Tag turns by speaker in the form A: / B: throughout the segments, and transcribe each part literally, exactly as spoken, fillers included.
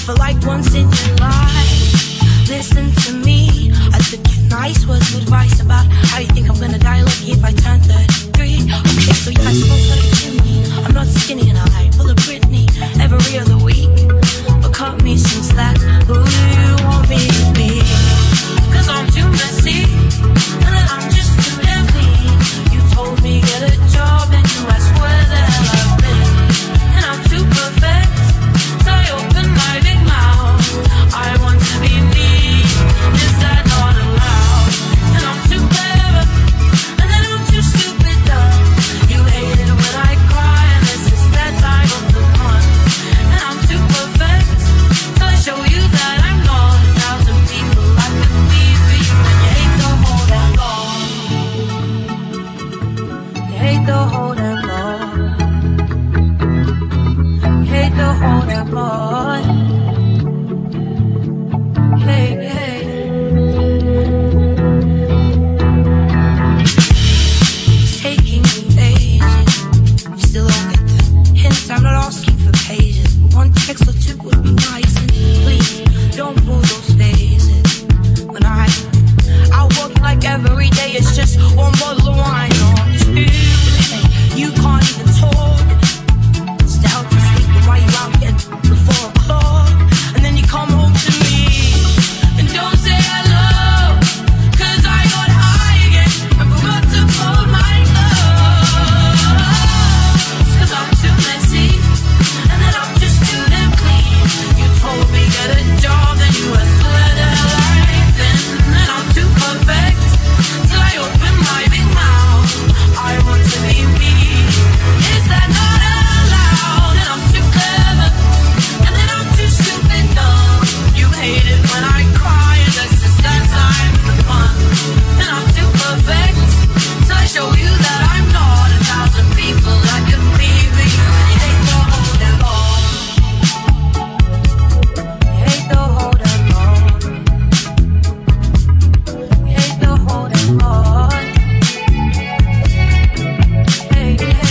A: for like once in your life. Listen to me, I took your nice words of advice about how you think I'm gonna die lucky if I turn thirty-three. Okay, so yeah, I smoke like a chimney. I'm not skinny and I pull a Britney every other week. But cut me some slack, who do you want me to be? Cause I'm too messy, and then I'm just too damn clean. You told me get a job and you asked where the hell I've been. And I'm too perfect, so I open my big mouth. I want to be me, is that not allowed? And I'm too clever, and then I'm too stupid dumb. You hate it when I cry, and this is that time of the month. And I'm too perfect, so I show you that I'm not a thousand people I could be for you. And you hate the whole damn law. You hate the whole damn law. You hate the whole damn law. Hey, hey. It's taking me ages. You still don't get the hint. I'm not asking for pages, but one text or two would be nice. And please don't pull those phases. When I out working like every day, it's just one bottle of wine or two. Hey, you can't even talk. Just to help you sleep, and while you out here before o'clock, and then you come home to me. Don't say hello, cause I got high again and forgot to fold my clothes. Cause I'm too messy, and then I'm just too damn clean. You told me get a job, then you asked where the hell I've been. And I'm too perfect, till I open my big mouth. I want to be me, is that not allowed? And I'm too clever, and then I'm too stupid dumb. You hate it when I cry, and that's just that time of the month. And I'm too perfect, so I show you that I'm not a thousand people I could be for you. And you hate the whole damn law. You hate the whole damn law. You hate the whole damn law. Hey, hey.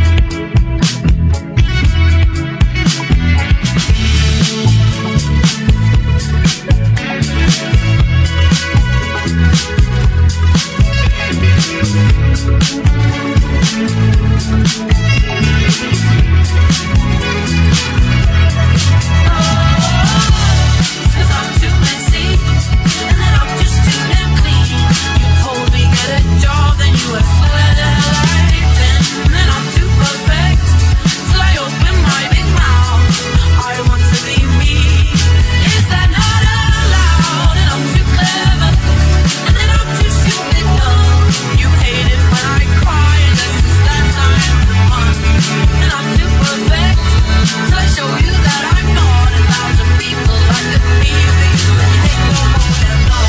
A: Cause I'm too messy, and then I'm just too damn clean. You told me get a job, then you asked where the hell I've been. And I'm too perfect, till I open my big mouth. I want to be me, is that not allowed? And I'm too clever, and then I'm too stupid dumb. You hate it when I cry, and that's just that time of the month. And I'm too perfect, till I show you that I'm not a thousand people I could be for you. And you hate the whole damn law.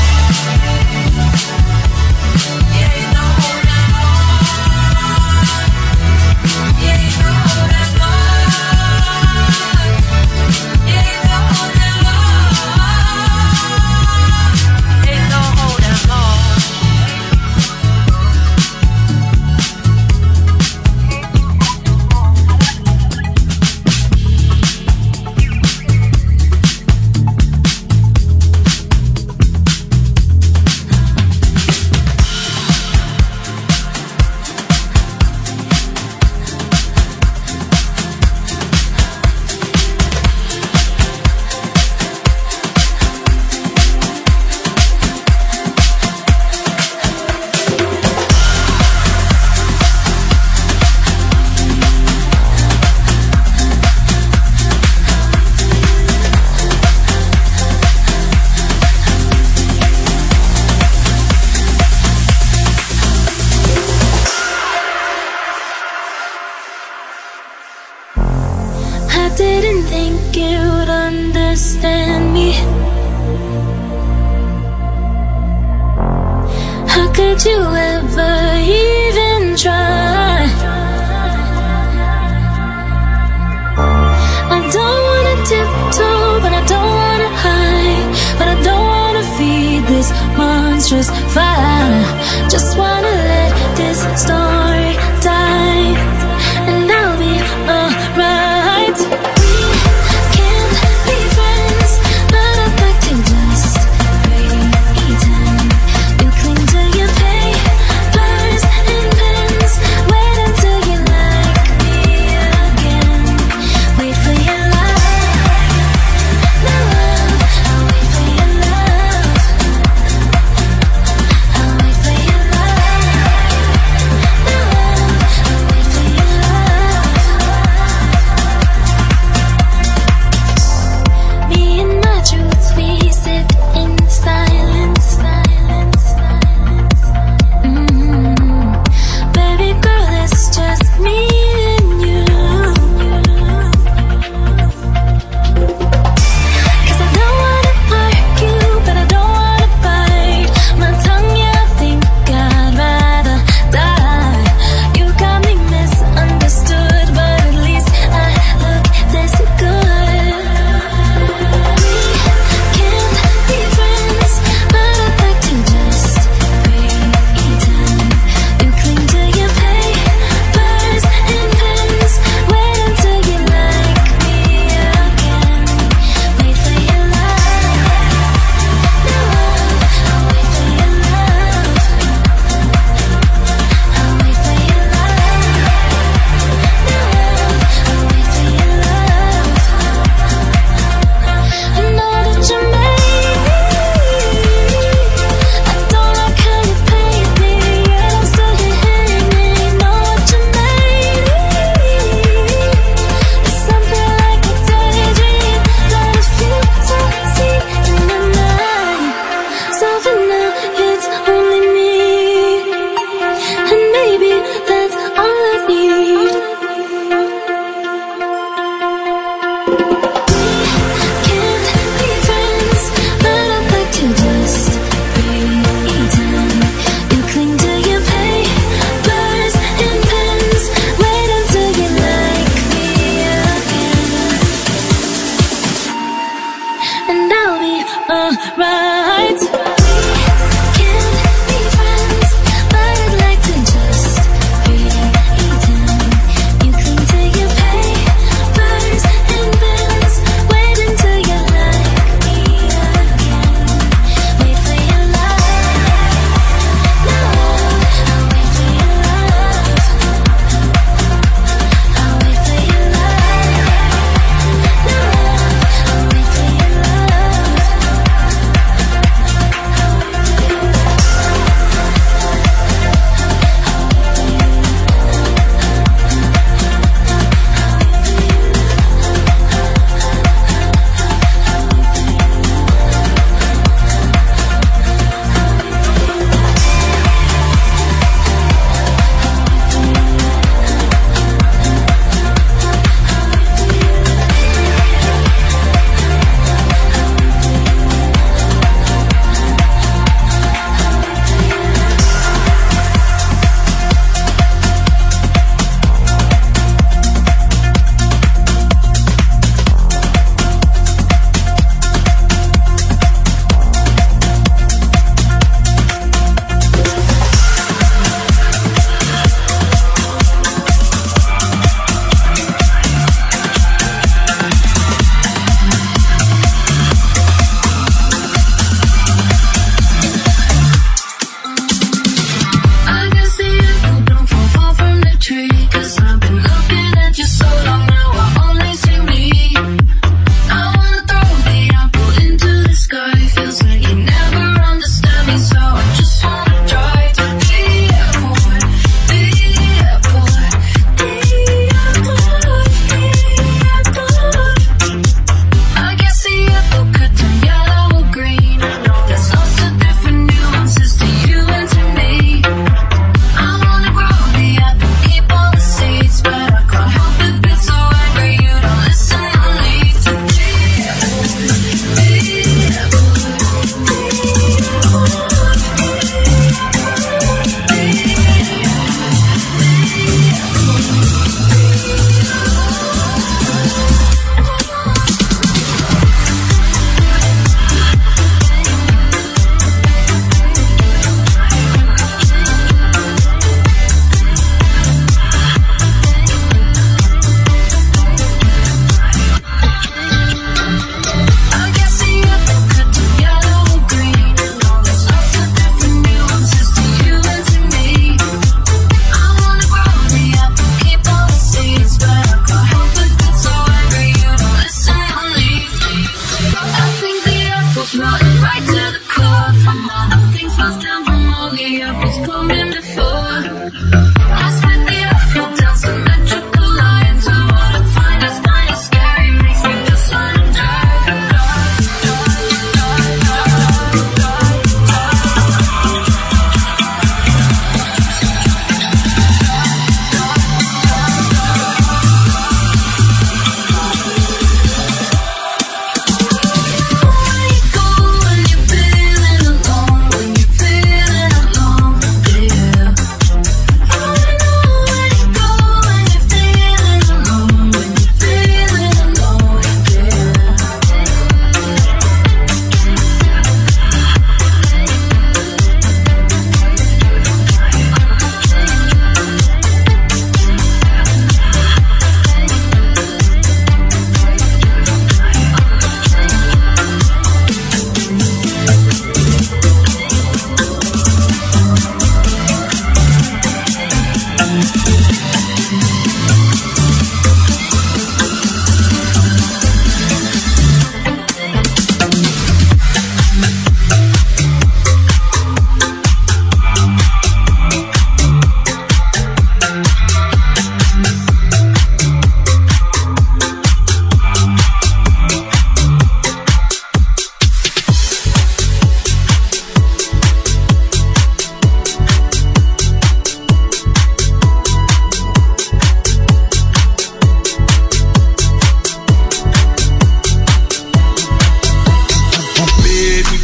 A: You hate the whole damn law. You hate the whole damn law. You hate the whole damn law. Hate the whole damn law.
B: I didn't think you'd understand me. How could you ever even try? I don't wanna tiptoe, but I don't wanna hide. But I don't wanna feed this monstrous fire. Just wanna let this story die, and I'll be alright. We can't be friends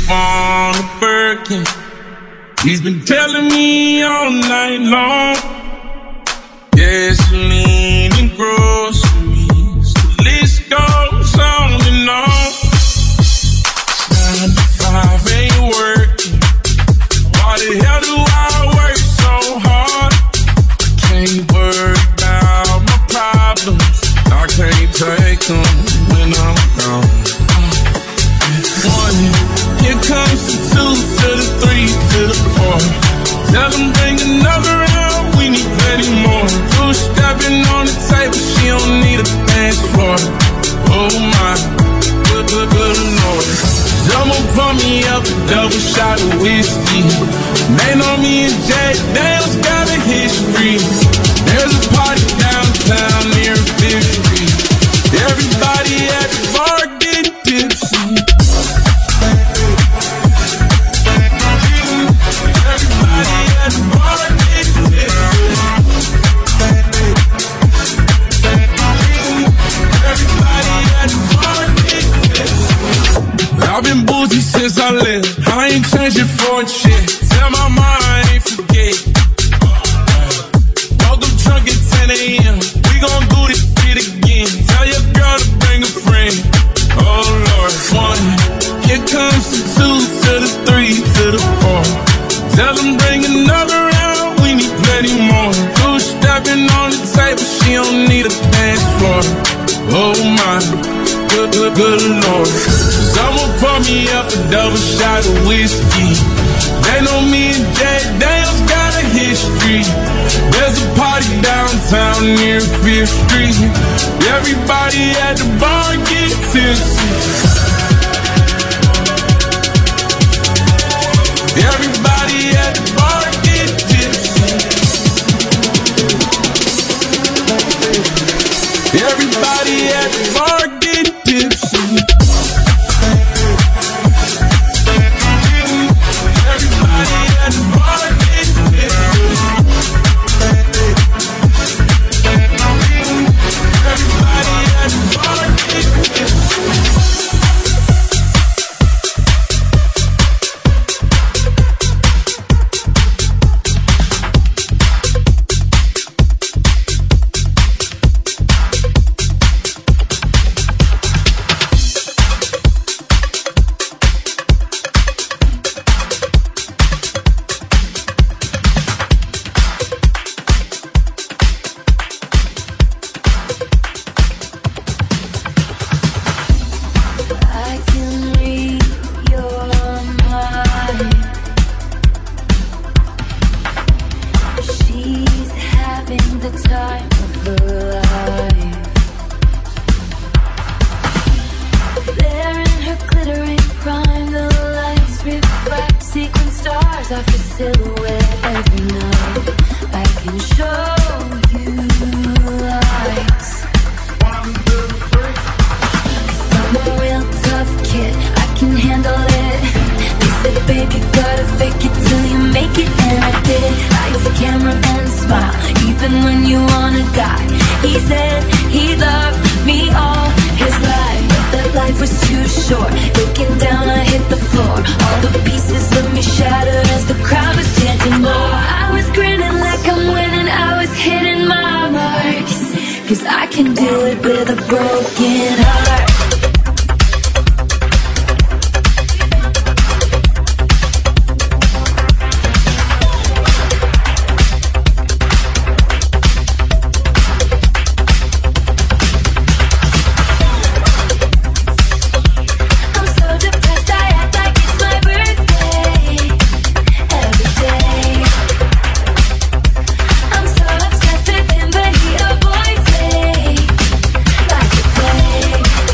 C: on a Birkin. He's been telling me all night long. Gasoline and groceries, the list goes on and on. Nine to five ain't working. Why the hell do I work so hard? Can't worry about my problems. I can't take them when I'm gone. One, here comes the two to the three to the four. Tell them bring another round, we need plenty more. Two stepping on the table, she don't need a dance floor. Oh my, good, good, good Lord. Someone pour me up a double shot of whiskey. They know me and Jay Dale's got a history. There's a party downtown near Fifth Street. Everybody at the bar getting tipsy. Everybody at the bar getting tipsy. Everybody at the bar getting tipsy. I've been boozy since I left. I ain't changed it for a shit. Tell my mind I ain't forget. Woke up drunk at ten a.m. We gon' do this shit again. Tell your girl to bring a friend. Oh Lord, one. Here comes the two to the three to the four. Tell them bring another round. We need plenty more. Two stepping on the table. She don't need a dance floor. Oh my, good, good, good Lord. Someone pour me up a double shot of whiskey. They know me and Jay Dale's got a history. There's a party downtown near Fifth Street. Everybody at the bar get tipsy. Everybody at the bar get tipsy. Everybody at the bar get tipsy. Everybody at the bar get tipsy. Everybody at the bar get tipsy.
B: Like a play.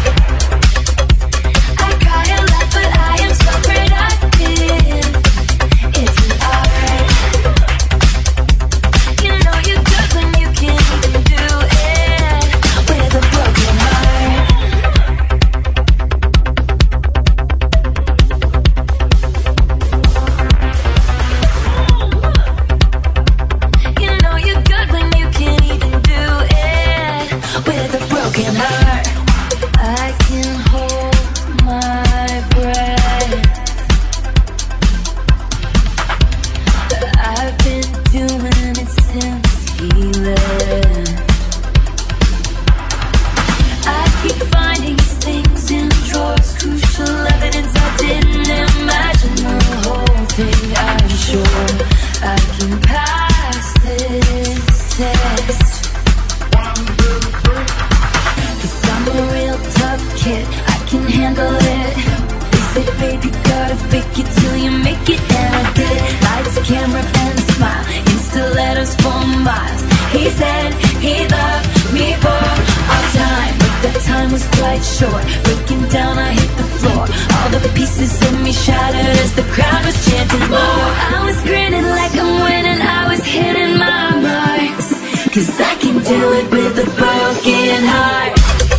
B: couldn't handle it. He said, baby, gotta fake it till you make it. And I did. Lights, camera, and smile. Insta letters for miles. He said he loved me for all time, but that time was quite short. Breaking down, I hit the floor. All the pieces of me shattered as the crowd was chanting more. I was grinning like I'm winning. I was hitting my marks, 'cause I can do it with a broken heart.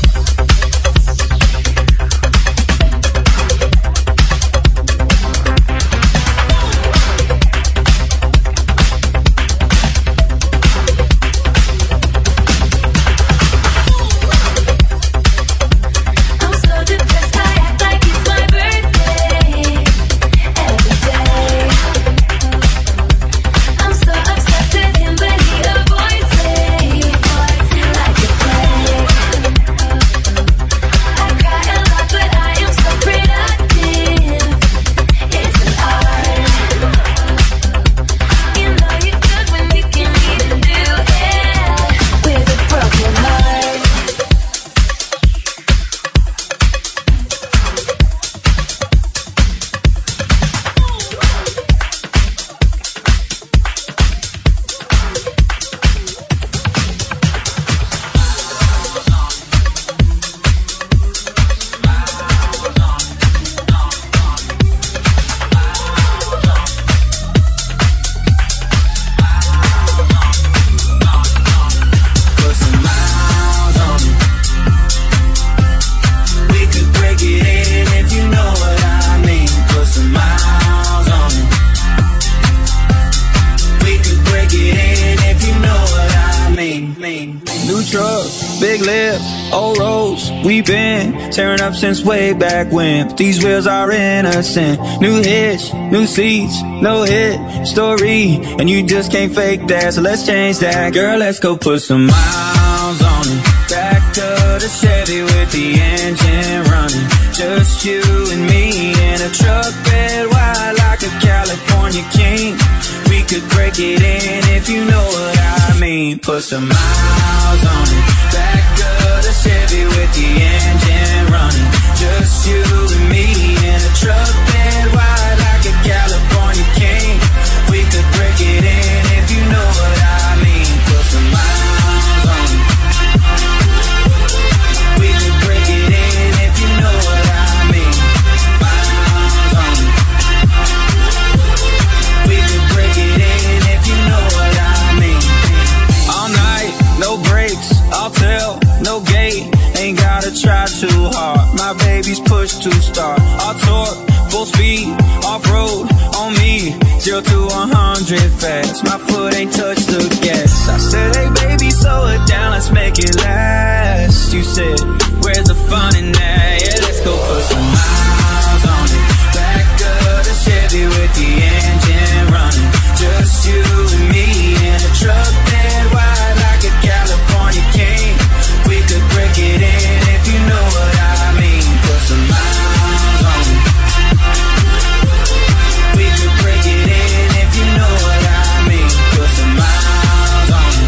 D: Tearing up since way back when, but these wheels are innocent. New hits, new seats, no hit story, and you just can't fake that, so let's change that. Girl, let's go put some miles on it. Back to the Chevy with the engine running. Just you and me in a truck bed wide like a California king. We could break it in if you know what I mean. Put some miles on it. Back to the Chevy with the engine running. Just you and me in a truck bed wide like a California king. We could break it in if you know what I mean. Put some miles on it. We could break it in if you know what I mean. Miles on it. We could break it in if you know what I mean. All night, no breaks, I'll tell, no gate. Ain't gotta try too hard. My baby's push to start. I'll torque, full speed, off-road on me. Zero to one hundred fast. My foot ain't touched the gas. I said, hey baby, slow it down, let's make it last. You said, where's the fun in that? Yeah, let's go put some miles on it. Back of the Chevy with the engine running. Just you and me in a truck bed wide like a California king. We could break it in if you know what I mean. Put some miles on it. We could break it in if you know what I mean. Put some miles on it.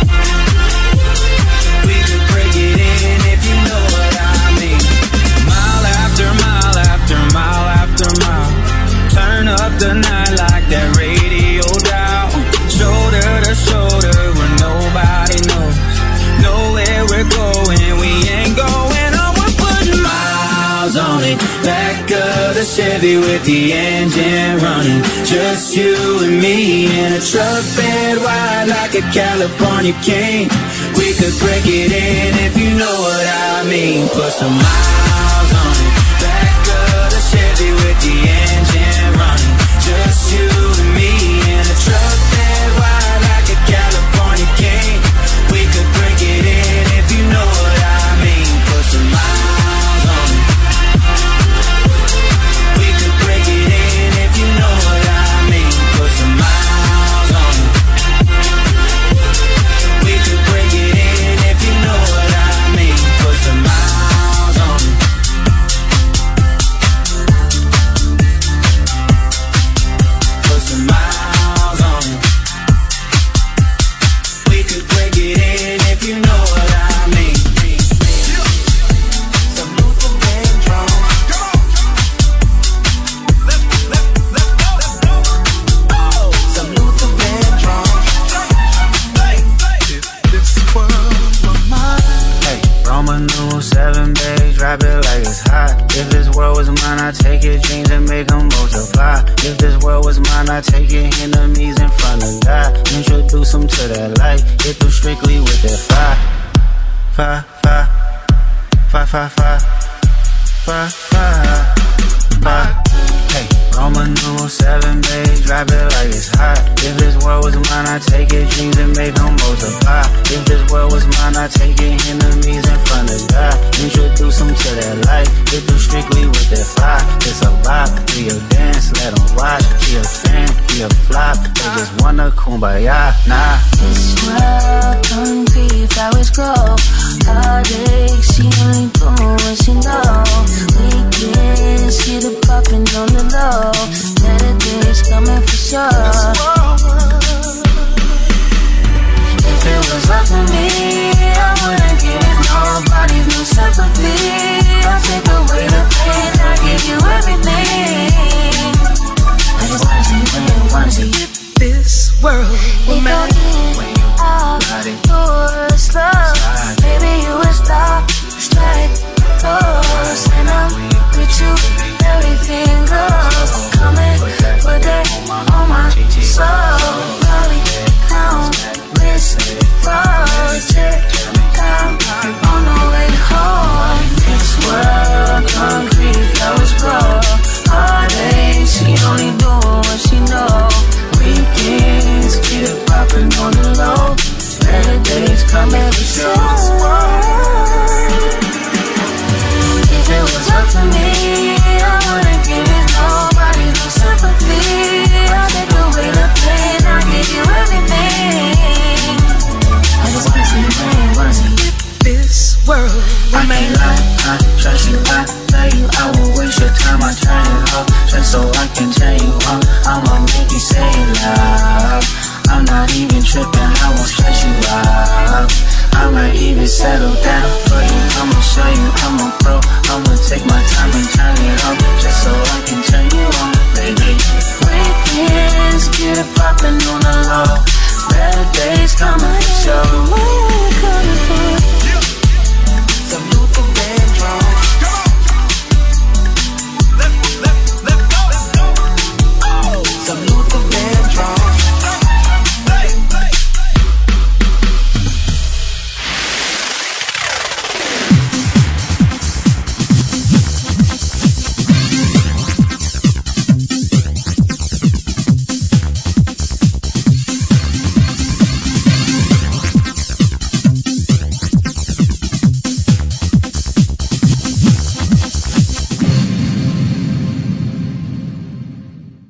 D: We could break it in if you know what I mean. Mile after mile after mile after mile. Turn up the night like that radio dial. Shoulder to shoulder where nobody knows. Know where we're going, we ain't going on. We're putting miles on it. Back of the Chevy with the engine running. Just you and me in a truck bed wide like a California king. We could break it in if you know what I mean. Put some miles on it. Back of the Chevy with the engine running. Just you and me in a truck bed wide like a California king. We could break it in if you know what I mean. Put some miles on it. We could break it in if you know what I mean. Put some miles on it. We could break it in if you know what I mean. Put some miles on it. like it's hot. If this world was mine, I'd take your dreams and make them multiply. If this world was mine, I'd take your enemies in front of God. Introduce them to that light, get through strictly with that fire. Fire, fire, fire, fire, fire, fire, fire, fire. Hey, Roman numeral seven, babe, drop it like it's hot. If this world was mine, I'd take your dreams and make them multiply. If this world was mine, I'd take your enemies in front of God. Introduce them to that light, get through strictly with that fire. It's a vibe, we a dance, let them watch. He a fan, he a flop, they just wanna kumbaya, nah.
B: This world concrete, flowers grow. Heartache, she only doing what she know. Weekends, get it poppin' on the low. Better days coming for sure. If it was up to me, I wouldn't give nobody no sympathy. I'll take away the pain, I'll give you everything. I just wanna see you, I wanna see you.
A: This world will make
B: out your slow. Baby, you will stop, strike, close. And I'm with you, everything goes. Coming for that on my soul. Rolling down, wrist, project. Down, on the way home. This world, concrete, flowers grow. Heartache, she only doing what she know. Weekends, get it poppin' on the low. Better days come every show. If it was up to me, I wouldn't give it nobody no sympathy. I'll take away the pain, I'll give you everything. I just wanna see you, man, wanna see you.
A: this world will
D: I
A: make
D: can't lie, I trust you, I love you. I won't waste your time, I turn it off just so I can tell you all. I'ma make you say love. I'm not even tripping, I won't stress you out. I might even settle down for you. I'ma show you I'm a pro, I'ma take